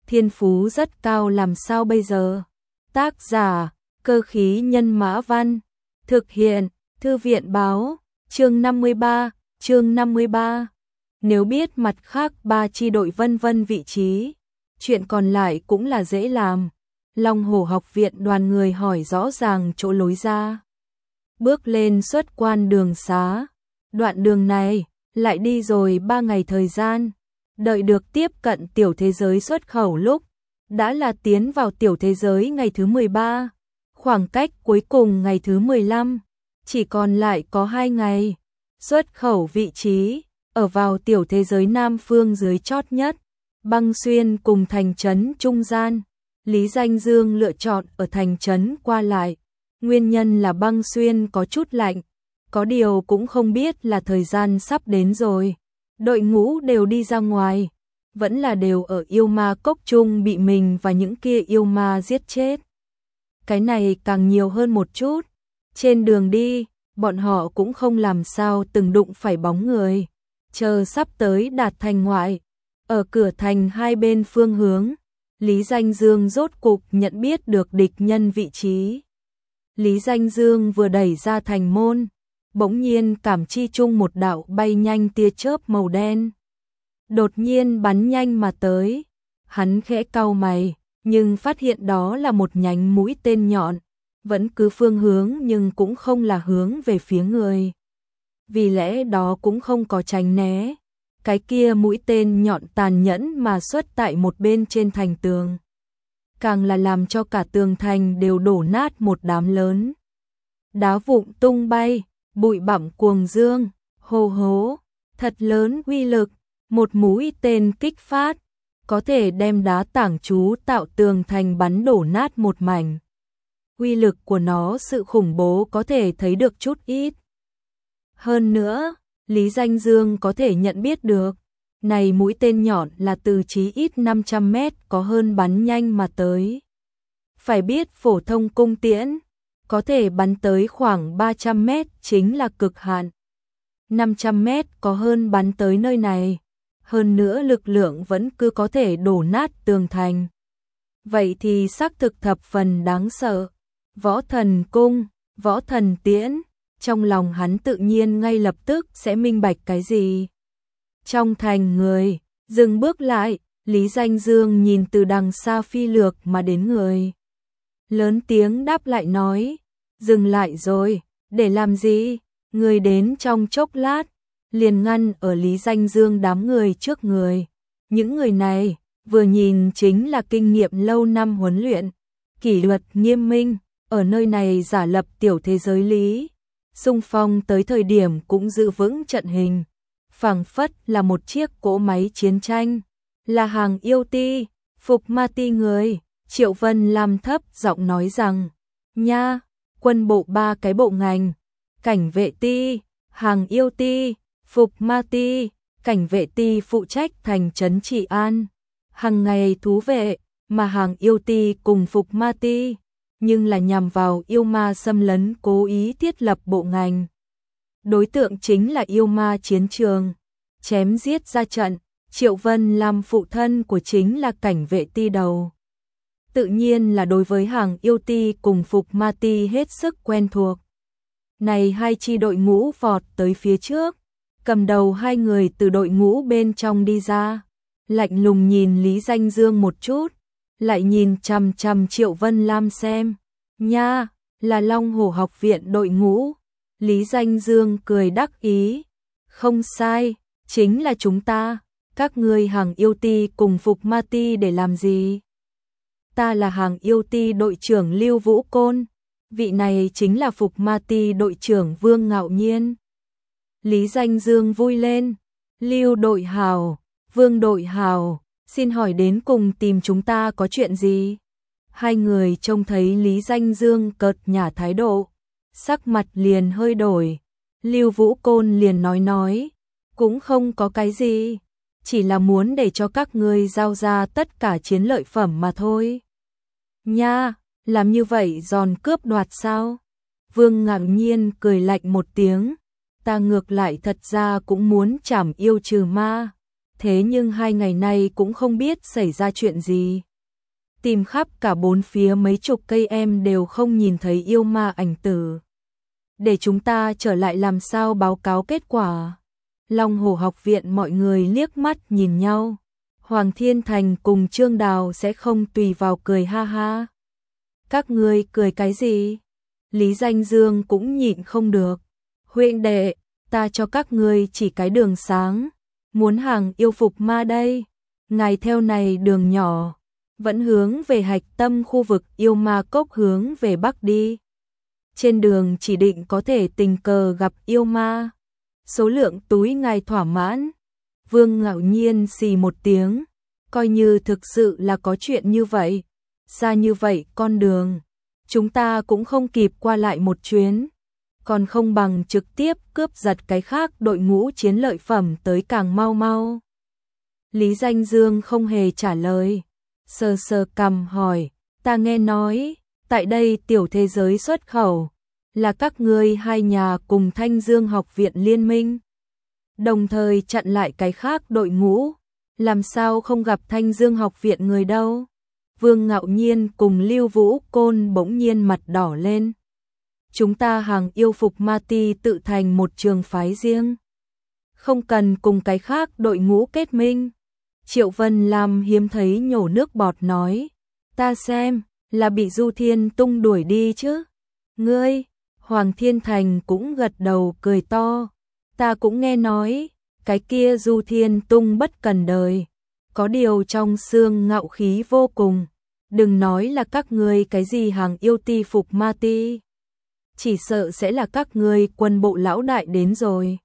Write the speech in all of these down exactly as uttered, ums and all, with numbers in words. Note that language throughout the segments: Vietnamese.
thiên phú rất cao làm sao bây giờ? Tác giả, Cơ khí nhân mã văn, thực hiện, Thư viện báo, chương năm mươi ba, chương năm mươi ba. Nếu biết mặt khác ba chi đội vân vân vị trí, chuyện còn lại cũng là dễ làm. Long Hổ học viện đoàn người hỏi rõ ràng chỗ lối ra. Bước lên xuất quan đường xá. Đoạn đường này, lại đi rồi ba ngày thời gian. Đợi được tiếp cận tiểu thế giới xuất khẩu lúc, đã là tiến vào tiểu thế giới ngày thứ mười ba. Khoảng cách cuối cùng ngày thứ mười lăm, chỉ còn lại có hai ngày. Xuất khẩu vị trí, ở vào tiểu thế giới Nam phương dưới chót nhất, Băng Xuyên cùng thành trấn trung gian. Lý Danh Dương lựa chọn ở thành trấn qua lại. Nguyên nhân là Băng Xuyên có chút lạnh, có điều cũng không biết là thời gian sắp đến rồi. Đội ngũ đều đi ra ngoài, vẫn là đều ở yêu ma cốc chung bị mình và những kia yêu ma giết chết. Cái này càng nhiều hơn một chút. Trên đường đi, bọn họ cũng không làm sao từng đụng phải bóng người. Chờ sắp tới đạt thành ngoại, ở cửa thành hai bên phương hướng, Lý Danh Dương rốt cục nhận biết được địch nhân vị trí. Lý Danh Dương vừa đẩy ra thành môn, bỗng nhiên cảm chi chung một đạo bay nhanh tia chớp màu đen. Đột nhiên bắn nhanh mà tới, hắn khẽ cau mày, nhưng phát hiện đó là một nhánh mũi tên nhọn, vẫn cứ phương hướng nhưng cũng không là hướng về phía người. Vì lẽ đó cũng không có tránh né, cái kia mũi tên nhọn tàn nhẫn mà xuất tại một bên trên thành tường. Càng là làm cho cả tường thành đều đổ nát một đám lớn. Đá vụn tung bay, bụi bặm cuồng dương, hô hố, thật lớn uy lực, một mũi tên kích phát, có thể đem đá tảng chú tạo tường thành bắn đổ nát một mảnh. Uy lực của nó sự khủng bố có thể thấy được chút ít. Hơn nữa, Lý Danh Dương có thể nhận biết được, này mũi tên nhọn là từ chí ít năm trăm mét có hơn bắn nhanh mà tới. Phải biết phổ thông cung tiễn, có thể bắn tới khoảng ba trăm mét chính là cực hạn. năm trăm mét có hơn bắn tới nơi này, hơn nữa lực lượng vẫn cứ có thể đổ nát tường thành. Vậy thì xác thực thập phần đáng sợ. Võ thần cung, võ thần tiễn, trong lòng hắn tự nhiên ngay lập tức sẽ minh bạch cái gì. Trong thành người, dừng bước lại, Lý Danh Dương nhìn từ đằng xa phi lược mà đến người. Lớn tiếng đáp lại nói, dừng lại rồi, để làm gì? Người đến trong chốc lát, liền ngăn ở Lý Danh Dương đám người trước người. Những người này, vừa nhìn chính là kinh nghiệm lâu năm huấn luyện, kỷ luật nghiêm minh, ở nơi này giả lập tiểu thế giới lý. Xung phong tới thời điểm cũng giữ vững trận hình, phảng phất là một chiếc cỗ máy chiến tranh, là hàng yêu ti, phục ma ti người. Triệu Vân làm thấp giọng nói rằng, nha, quân bộ ba cái bộ ngành, cảnh vệ ti, hàng yêu ti, phục ma ti, cảnh vệ ti phụ trách thành trấn trị an, hàng ngày thú vệ, mà hàng yêu ti cùng phục ma ti, nhưng là nhằm vào yêu ma xâm lấn cố ý thiết lập bộ ngành. Đối tượng chính là yêu ma chiến trường, chém giết ra trận. Triệu Vân làm phụ thân của chính là cảnh vệ ti đầu, tự nhiên là đối với hàng yêu ti cùng phục ma ti hết sức quen thuộc. Này hai chi đội ngũ vọt tới phía trước, cầm đầu hai người từ đội ngũ bên trong đi ra, lạnh lùng nhìn Lý Danh Dương một chút, lại nhìn chằm chằm Triệu Vân Lam xem. Nha, là Long Hổ học viện đội ngũ. Lý Danh Dương cười đắc ý. Không sai, chính là chúng ta. Các ngươi hàng yêu ti cùng phục ma ti để làm gì? Ta là hàng yêu ti đội trưởng Lưu Vũ Côn. Vị này chính là phục ma ti đội trưởng Vương Ngạo Nhiên. Lý Danh Dương vui lên. Lưu đội hào, Vương đội hào, xin hỏi đến cùng tìm chúng ta có chuyện gì? Hai người trông thấy Lý Danh Dương cợt nhả thái độ, sắc mặt liền hơi đổi. Lưu Vũ Côn liền nói nói, cũng không có cái gì, chỉ là muốn để cho các ngươi giao ra tất cả chiến lợi phẩm mà thôi. Nha, làm như vậy giòn cướp đoạt sao? Vương Ngạo Nhiên cười lạnh một tiếng, ta ngược lại thật ra cũng muốn trảm yêu trừ ma, thế nhưng hai ngày nay cũng không biết xảy ra chuyện gì. Tìm khắp cả bốn phía mấy chục cây em đều không nhìn thấy yêu ma ảnh tử. Để chúng ta trở lại làm sao báo cáo kết quả. Long Hổ học viện mọi người liếc mắt nhìn nhau. Hoàng Thiên Thành cùng Trương Đào sẽ không tùy vào cười ha ha. Các ngươi cười cái gì? Lý Danh Dương cũng nhịn không được. Huynh đệ, ta cho các ngươi chỉ cái đường sáng. Muốn hàng yêu phục ma đây. Ngài theo này đường nhỏ. Vẫn hướng về hạch tâm khu vực yêu ma cốc hướng về bắc đi. Trên đường chỉ định có thể tình cờ gặp yêu ma. Số lượng túi ngài thỏa mãn. Vương ngạo nhiên xì một tiếng. Coi như thực sự là có chuyện như vậy. Xa như vậy con đường. Chúng ta cũng không kịp qua lại một chuyến. Còn không bằng trực tiếp cướp giật cái khác đội ngũ chiến lợi phẩm tới càng mau mau. Lý Danh Dương không hề trả lời. Sờ sờ cằm hỏi. Ta nghe nói. Tại đây tiểu thế giới xuất khẩu. Là các ngươi hai nhà cùng Thanh Dương học viện liên minh. Đồng thời chặn lại cái khác đội ngũ. Làm sao không gặp Thanh Dương học viện người đâu. Vương Ngạo Nhiên cùng Lưu Vũ Côn bỗng nhiên mặt đỏ lên. Chúng ta hàng yêu phục ma ti tự thành một trường phái riêng. Không cần cùng cái khác đội ngũ kết minh. Triệu Vân Lam hiếm thấy nhổ nước bọt nói. Ta xem, là bị Du Thiên Tung đuổi đi chứ. Ngươi, Hoàng Thiên Thành cũng gật đầu cười to. Ta cũng nghe nói, cái kia Du Thiên Tung bất cần đời. Có điều trong xương ngạo khí vô cùng. Đừng nói là các ngươi cái gì hàng yêu ti phục ma ti. Chỉ sợ sẽ là các ngươi quân bộ lão đại đến rồi.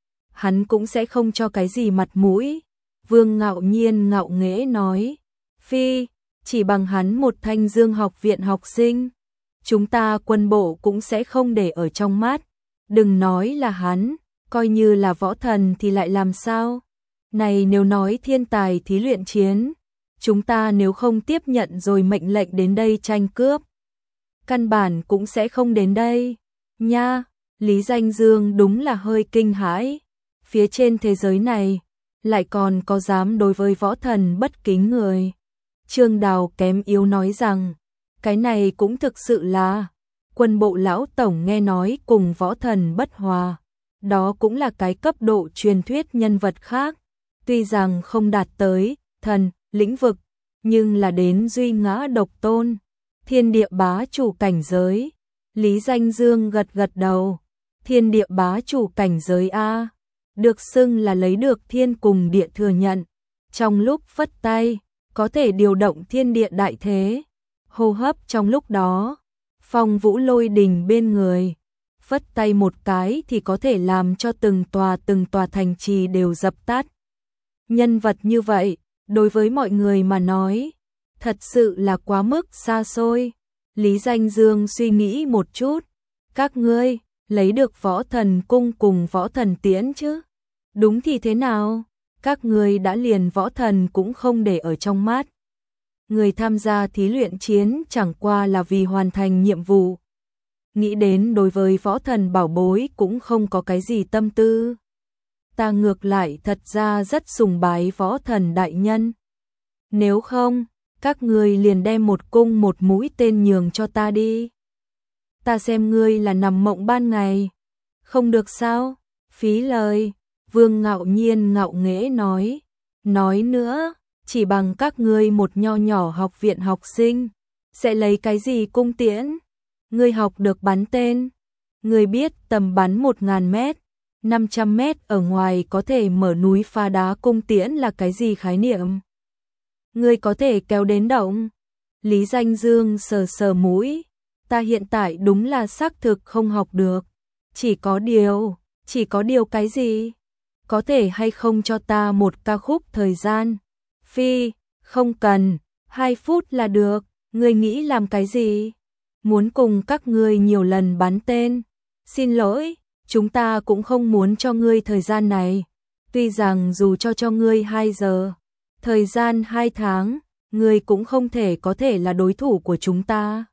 Hắn cũng sẽ không cho cái gì mặt mũi. Vương Ngạo Nhiên ngạo nghễ nói. Phi, chỉ bằng hắn một Thanh Dương học viện học sinh. Chúng ta quân bộ cũng sẽ không để ở trong mắt. Đừng nói là hắn, coi như là võ thần thì lại làm sao? Này nếu nói thiên tài thí luyện chiến, chúng ta nếu không tiếp nhận rồi mệnh lệnh đến đây tranh cướp, căn bản cũng sẽ không đến đây. Nha, Lý Danh Dương đúng là hơi kinh hãi. Phía trên thế giới này, lại còn có dám đối với võ thần bất kính người. Trương Đào kém yếu nói rằng, cái này cũng thực sự là, quân bộ lão tổng nghe nói cùng võ thần bất hòa. Đó cũng là cái cấp độ truyền thuyết nhân vật khác. Tuy rằng không đạt tới thần, lĩnh vực, nhưng là đến duy ngã độc tôn, thiên địa bá chủ cảnh giới. Lý Danh Dương gật gật đầu. Thiên địa bá chủ cảnh giới A, được xưng là lấy được thiên cùng địa thừa nhận. Trong lúc phất tay, có thể điều động thiên địa đại thế. Hô hấp trong lúc đó, phong vũ lôi đình bên người. Phất tay một cái thì có thể làm cho từng tòa từng tòa thành trì đều dập tắt. Nhân vật như vậy, đối với mọi người mà nói, thật sự là quá mức xa xôi. Lý Danh Dương suy nghĩ một chút. Các ngươi, lấy được võ thần cung cùng võ thần tiễn chứ? Đúng thì thế nào? Các ngươi đã liền võ thần cũng không để ở trong mắt. Người tham gia thí luyện chiến chẳng qua là vì hoàn thành nhiệm vụ. Nghĩ đến đối với võ thần bảo bối cũng không có cái gì tâm tư. Ta ngược lại thật ra rất sùng bái võ thần đại nhân. Nếu không, các ngươi liền đem một cung một mũi tên nhường cho ta đi. Ta xem ngươi là nằm mộng ban ngày. Không được sao? Phí lời. Vương Ngạo Nhiên ngạo nghễ nói. Nói nữa, chỉ bằng các ngươi một nho nhỏ học viện học sinh, sẽ lấy cái gì cung tiễn? Ngươi học được bắn tên. Ngươi biết tầm bắn một nghìn mét, năm trăm mét ở ngoài có thể mở núi phá đá cung tiễn là cái gì khái niệm? Ngươi có thể kéo đến động. Lý Danh Dương sờ sờ mũi. Ta hiện tại đúng là xác thực không học được. Chỉ có điều, chỉ có điều cái gì? Có thể hay không cho ta một ca khúc thời gian? Phi, không cần, hai phút là được. Ngươi nghĩ làm cái gì? Muốn cùng các ngươi nhiều lần bắn tên. Xin lỗi, chúng ta cũng không muốn cho ngươi thời gian này. Tuy rằng dù cho cho ngươi hai giờ, thời gian hai tháng, ngươi cũng không thể có thể là đối thủ của chúng ta.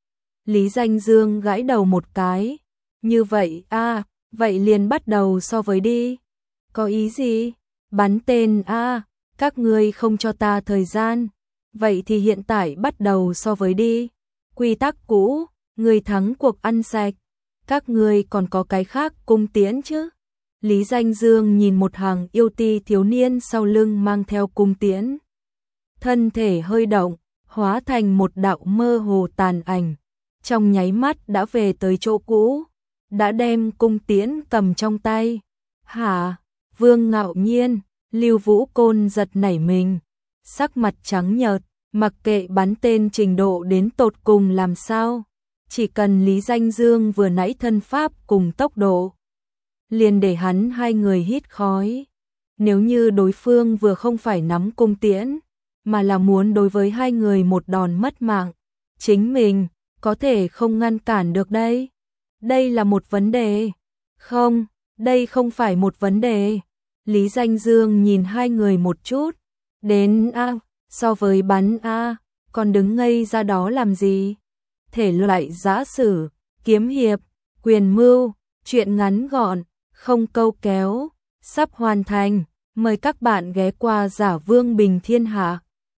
Lý Danh Dương gãi đầu một cái. Như vậy, à, vậy liền bắt đầu so với đi. Có ý gì? Bắn tên a, các ngươi không cho ta thời gian. Vậy thì hiện tại bắt đầu so với đi. Quy tắc cũ, người thắng cuộc ăn sạch. Các ngươi còn có cái khác cung tiễn chứ? Lý Danh Dương nhìn một hàng yêu ti thiếu niên sau lưng mang theo cung tiễn. Thân thể hơi động, hóa thành một đạo mơ hồ tàn ảnh. Trong nháy mắt đã về tới chỗ cũ, đã đem cung tiễn cầm trong tay. Hả? Vương ngạo nhiên, Lưu Vũ Côn giật nảy mình, sắc mặt trắng nhợt, mặc kệ bắn tên trình độ đến tột cùng làm sao. Chỉ cần Lý Danh Dương vừa nãy thân pháp cùng tốc độ, liền để hắn hai người hít khói. Nếu như đối phương vừa không phải nắm cung tiễn, mà là muốn đối với hai người một đòn mất mạng, chính mình có thể không ngăn cản được đây. Đây là một vấn đề. Không, đây không phải một vấn đề. Lý Danh Dương nhìn hai người một chút. Đến a, so với bắn a, còn đứng ngây ra đó làm gì? Thể loại giã sử, kiếm hiệp, quyền mưu, chuyện ngắn gọn, không câu kéo, sắp hoàn thành. Mời các bạn ghé qua Giả Vương Bình Thiên Hạ.